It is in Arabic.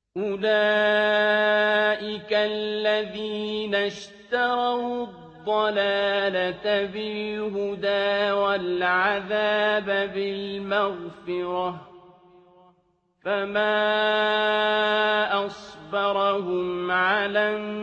أُولَٰئِكَ الَّذِينَ اشْتَرَوُا الضَّلَالَةَ بِالْهُدَىٰ وَالْعَذَابَ بِالْمَغْفِرَةِ ۚ فَمَا أَصْبَرَهُمْ عَلَى